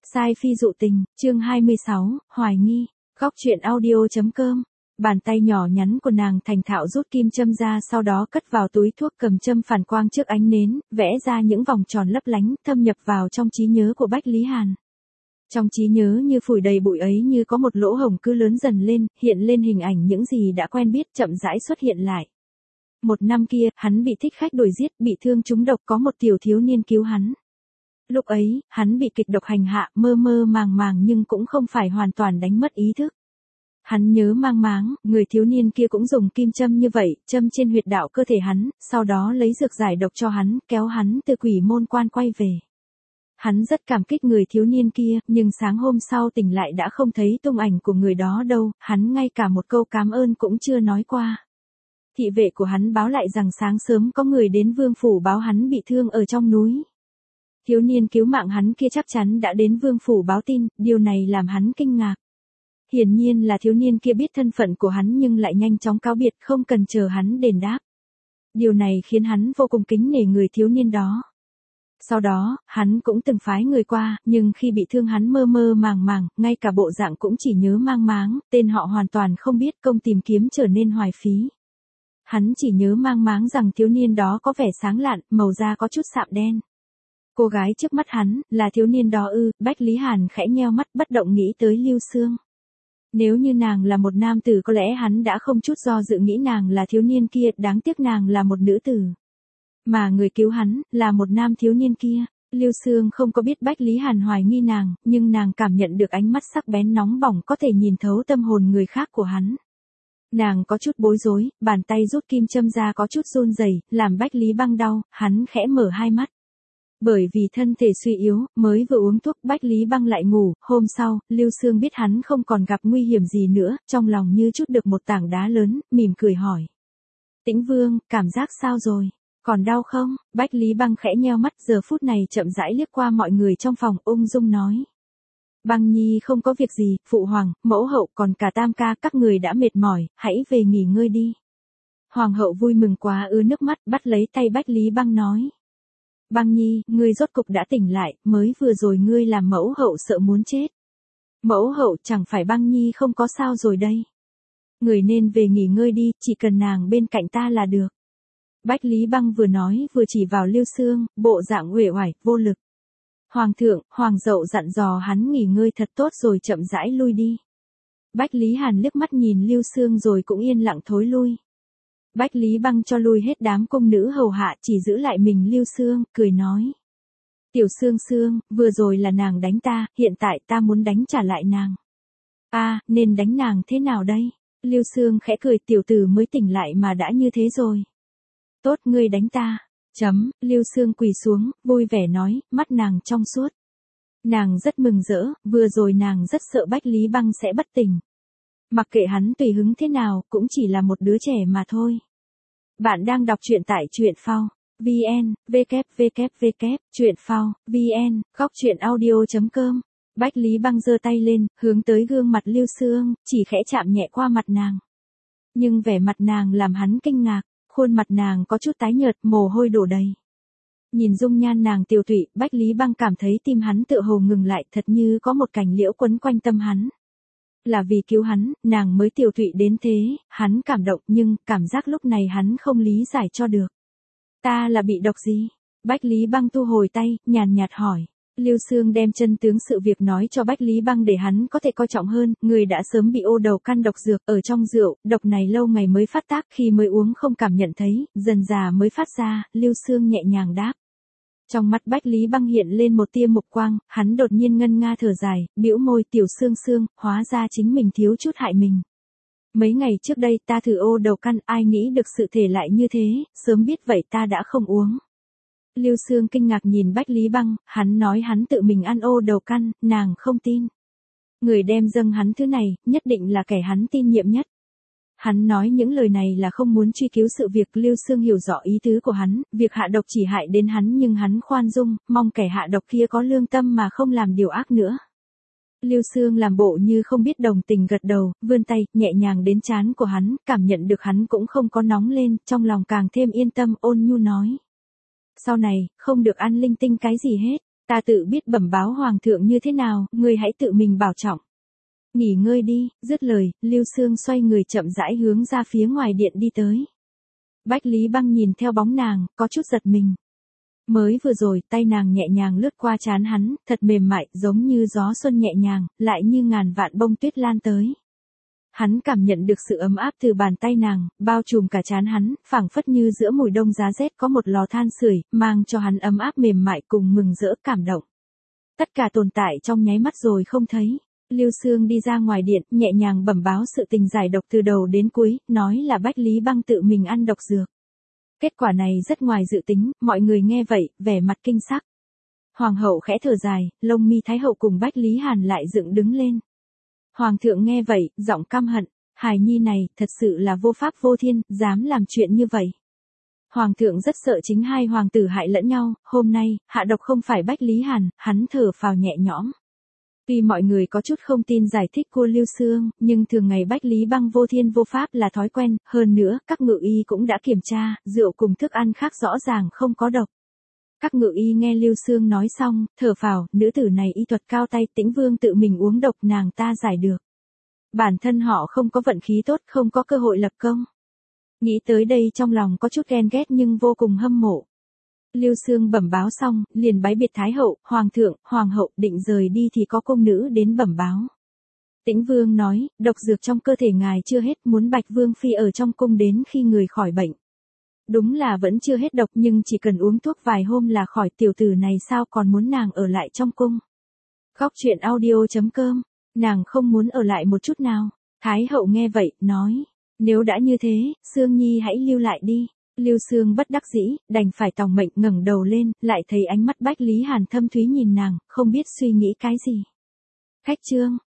Sai phi dụ tình, chương 26, hoài nghi, góc truyện audio.com. Bàn tay nhỏ nhắn của nàng thành thạo rút kim châm ra, sau đó cất vào túi thuốc, cầm châm phản quang trước ánh nến, vẽ ra những vòng tròn lấp lánh, thâm nhập vào trong trí nhớ của Bách Lý Hàn. Trong trí nhớ như phủi đầy bụi ấy, như có một lỗ hổng cứ lớn dần lên, hiện lên hình ảnh những gì đã quen biết chậm rãi xuất hiện lại. Một năm kia, hắn bị thích khách đuổi giết, bị thương trúng độc, có một tiểu thiếu niên cứu hắn. Lúc ấy, hắn bị kịch độc hành hạ, mơ mơ màng màng nhưng cũng không phải hoàn toàn đánh mất ý thức. Hắn nhớ mang máng, người thiếu niên kia cũng dùng kim châm như vậy, châm trên huyệt đạo cơ thể hắn, sau đó lấy dược giải độc cho hắn, kéo hắn từ quỷ môn quan quay về. Hắn rất cảm kích người thiếu niên kia, nhưng sáng hôm sau tỉnh lại đã không thấy tung ảnh của người đó đâu, hắn ngay cả một câu cảm ơn cũng chưa nói qua. Thị vệ của hắn báo lại rằng sáng sớm có người đến vương phủ báo hắn bị thương ở trong núi. Thiếu niên cứu mạng hắn kia chắc chắn đã đến vương phủ báo tin, điều này làm hắn kinh ngạc. Hiển nhiên là thiếu niên kia biết thân phận của hắn nhưng lại nhanh chóng cáo biệt, không cần chờ hắn đền đáp. Điều này khiến hắn vô cùng kính nể người thiếu niên đó. Sau đó, hắn cũng từng phái người qua, nhưng khi bị thương hắn mơ mơ màng màng, ngay cả bộ dạng cũng chỉ nhớ mang máng, tên họ hoàn toàn không biết, công tìm kiếm trở nên hoài phí. Hắn chỉ nhớ mang máng rằng thiếu niên đó có vẻ sáng lạn, màu da có chút sạm đen. Cô gái trước mắt hắn, là thiếu niên đó ư? Bách Lý Hàn khẽ nheo mắt bất động nghĩ tới Lưu Xương. Nếu như nàng là một nam tử có lẽ hắn đã không chút do dự nghĩ nàng là thiếu niên kia, đáng tiếc nàng là một nữ tử. Mà người cứu hắn, là một nam thiếu niên kia. Lưu Xương không có biết Bách Lý Hàn hoài nghi nàng, nhưng nàng cảm nhận được ánh mắt sắc bén nóng bỏng có thể nhìn thấu tâm hồn người khác của hắn. Nàng có chút bối rối, bàn tay rút kim châm ra có chút run rẩy, làm Bách Lý Băng đau, hắn khẽ mở hai mắt. Bởi vì thân thể suy yếu, mới vừa uống thuốc, Bách Lý Băng lại ngủ. Hôm sau, Lưu Xương biết hắn không còn gặp nguy hiểm gì nữa, trong lòng như trút được một tảng đá lớn, mỉm cười hỏi. Tĩnh Vương, cảm giác sao rồi? Còn đau không? Bách Lý Băng khẽ nheo mắt, giờ phút này chậm rãi liếc qua mọi người trong phòng, ung dung nói. Băng Nhi không có việc gì, phụ hoàng, mẫu hậu còn cả Tam ca, các người đã mệt mỏi, hãy về nghỉ ngơi đi. Hoàng hậu vui mừng quá ứa nước mắt, bắt lấy tay Bách Lý Băng nói. Băng Nhi, ngươi rốt cục đã tỉnh lại, mới vừa rồi ngươi làm mẫu hậu sợ muốn chết. Mẫu hậu, chẳng phải Băng Nhi không có sao rồi đây. Người nên về nghỉ ngơi đi, chỉ cần nàng bên cạnh ta là được. Bách Lý Băng vừa nói vừa chỉ vào Lưu Xương, bộ dạng uể oải, vô lực. Hoàng thượng, hoàng dậu dặn dò hắn nghỉ ngơi thật tốt rồi chậm rãi lui đi. Bách Lý Hàn liếc mắt nhìn Lưu Xương rồi cũng yên lặng thối lui. Bách Lý Băng cho lui hết đám cung nữ hầu hạ, chỉ giữ lại mình Lưu Xương, cười nói. Tiểu Xương Xương, vừa rồi là nàng đánh ta, hiện tại ta muốn đánh trả lại nàng. Nên đánh nàng thế nào đây? Lưu Xương khẽ cười, tiểu tử mới tỉnh lại mà đã như thế rồi. Tốt, ngươi đánh ta. Lưu Xương quỳ xuống, vui vẻ nói, mắt nàng trong suốt. Nàng rất mừng rỡ, vừa rồi nàng rất sợ Bách Lý Băng sẽ bất tỉnh. Mặc kệ hắn tùy hứng thế nào, cũng chỉ là một đứa trẻ mà thôi. Bạn đang đọc truyện tại truyện phao vn, truyện phao vn, góc truyện audio.com. Bách Lý Băng giơ tay lên, hướng tới gương mặt Lưu Xương, chỉ khẽ chạm nhẹ qua mặt nàng. Nhưng vẻ mặt nàng làm hắn kinh ngạc, khuôn mặt nàng có chút tái nhợt, mồ hôi đổ đầy. Nhìn dung nhan nàng tiều tụy, Bách Lý Băng cảm thấy tim hắn tựa hồ ngừng lại, thật như có một cành liễu quấn quanh tâm hắn. Là vì cứu hắn, nàng mới tiều tụy đến thế, hắn cảm động nhưng, cảm giác lúc này hắn không lý giải cho được. Ta là bị độc gì? Bách Lý Băng thu hồi tay, nhàn nhạt hỏi. Lưu Xương đem chân tướng sự việc nói cho Bách Lý Băng để hắn có thể coi trọng hơn, người đã sớm bị ô đầu căn độc dược ở trong rượu, độc này lâu ngày mới phát tác, khi mới uống không cảm nhận thấy, dần dà mới phát ra, Lưu Xương nhẹ nhàng đáp. Trong mắt Bách Lý Băng hiện lên một tia mục quang, hắn đột nhiên ngân nga thở dài, bĩu môi, tiểu Xương, hóa ra chính mình thiếu chút hại mình. Mấy ngày trước đây ta thử ô đầu căn, ai nghĩ được sự thể lại như thế, sớm biết vậy ta đã không uống. Lưu Xương kinh ngạc nhìn Bách Lý Băng, hắn nói hắn tự mình ăn ô đầu căn, nàng không tin. Người đem dâng hắn thứ này, nhất định là kẻ hắn tin nhiệm nhất. Hắn nói những lời này là không muốn truy cứu sự việc. Lưu Xương hiểu rõ ý tứ của hắn, việc hạ độc chỉ hại đến hắn nhưng hắn khoan dung, mong kẻ hạ độc kia có lương tâm mà không làm điều ác nữa. Lưu Xương làm bộ như không biết, đồng tình gật đầu, vươn tay, nhẹ nhàng đến trán của hắn, cảm nhận được hắn cũng không có nóng lên, trong lòng càng thêm yên tâm, ôn nhu nói. Sau này, không được ăn linh tinh cái gì hết. Ta tự biết bẩm báo hoàng thượng như thế nào, ngươi hãy tự mình bảo trọng. Nghỉ ngơi đi, dứt lời, Lưu Xương xoay người chậm rãi hướng ra phía ngoài điện đi tới. Bách Lý Băng nhìn theo bóng nàng, có chút giật mình. Mới vừa rồi, tay nàng nhẹ nhàng lướt qua trán hắn, thật mềm mại, giống như gió xuân nhẹ nhàng, lại như ngàn vạn bông tuyết lan tới. Hắn cảm nhận được sự ấm áp từ bàn tay nàng, bao trùm cả trán hắn, phảng phất như giữa mùa đông giá rét có một lò than sưởi, mang cho hắn ấm áp mềm mại cùng mừng rỡ cảm động. Tất cả tồn tại trong nháy mắt rồi không thấy. Lưu Xương đi ra ngoài điện, nhẹ nhàng bẩm báo sự tình giải độc từ đầu đến cuối, nói là Bách Lý Băng tự mình ăn độc dược. Kết quả này rất ngoài dự tính, mọi người nghe vậy, vẻ mặt kinh sắc. Hoàng hậu khẽ thở dài, lông mi thái hậu cùng Bách Lý Hàn lại dựng đứng lên. Hoàng thượng nghe vậy, giọng căm hận, hài nhi này, thật sự là vô pháp vô thiên, dám làm chuyện như vậy. Hoàng thượng rất sợ chính hai hoàng tử hại lẫn nhau, hôm nay, hạ độc không phải Bách Lý Hàn, hắn thở phào nhẹ nhõm. Tuy mọi người có chút không tin giải thích của Lưu Xương, nhưng thường ngày Bách Lý Băng vô thiên vô pháp là thói quen, hơn nữa, các ngự y cũng đã kiểm tra, rượu cùng thức ăn khác rõ ràng không có độc. Các ngự y nghe Lưu Xương nói xong, thở phào, nữ tử này y thuật cao tay, Tĩnh Vương tự mình uống độc nàng ta giải được. Bản thân họ không có vận khí tốt, không có cơ hội lập công. Nghĩ tới đây trong lòng có chút ghen ghét nhưng vô cùng hâm mộ. Lưu Xương bẩm báo xong, liền bái biệt Thái hậu, Hoàng thượng, Hoàng hậu định rời đi thì có công nữ đến bẩm báo. Tĩnh Vương nói, độc dược trong cơ thể ngài chưa hết, muốn Bạch Vương Phi ở trong cung đến khi người khỏi bệnh. Đúng là vẫn chưa hết độc nhưng chỉ cần uống thuốc vài hôm là khỏi, tiểu tử này sao còn muốn nàng ở lại trong cung. Góc truyện audio.com, nàng không muốn ở lại một chút nào. Thái hậu nghe vậy, nói, nếu đã như thế, Xương Nhi hãy lưu lại đi. Lưu Xương bất đắc dĩ, đành phải tòng mệnh ngẩng đầu lên, lại thấy ánh mắt Bách Lý Hàn thâm thúy nhìn nàng, không biết suy nghĩ cái gì. Khách chương.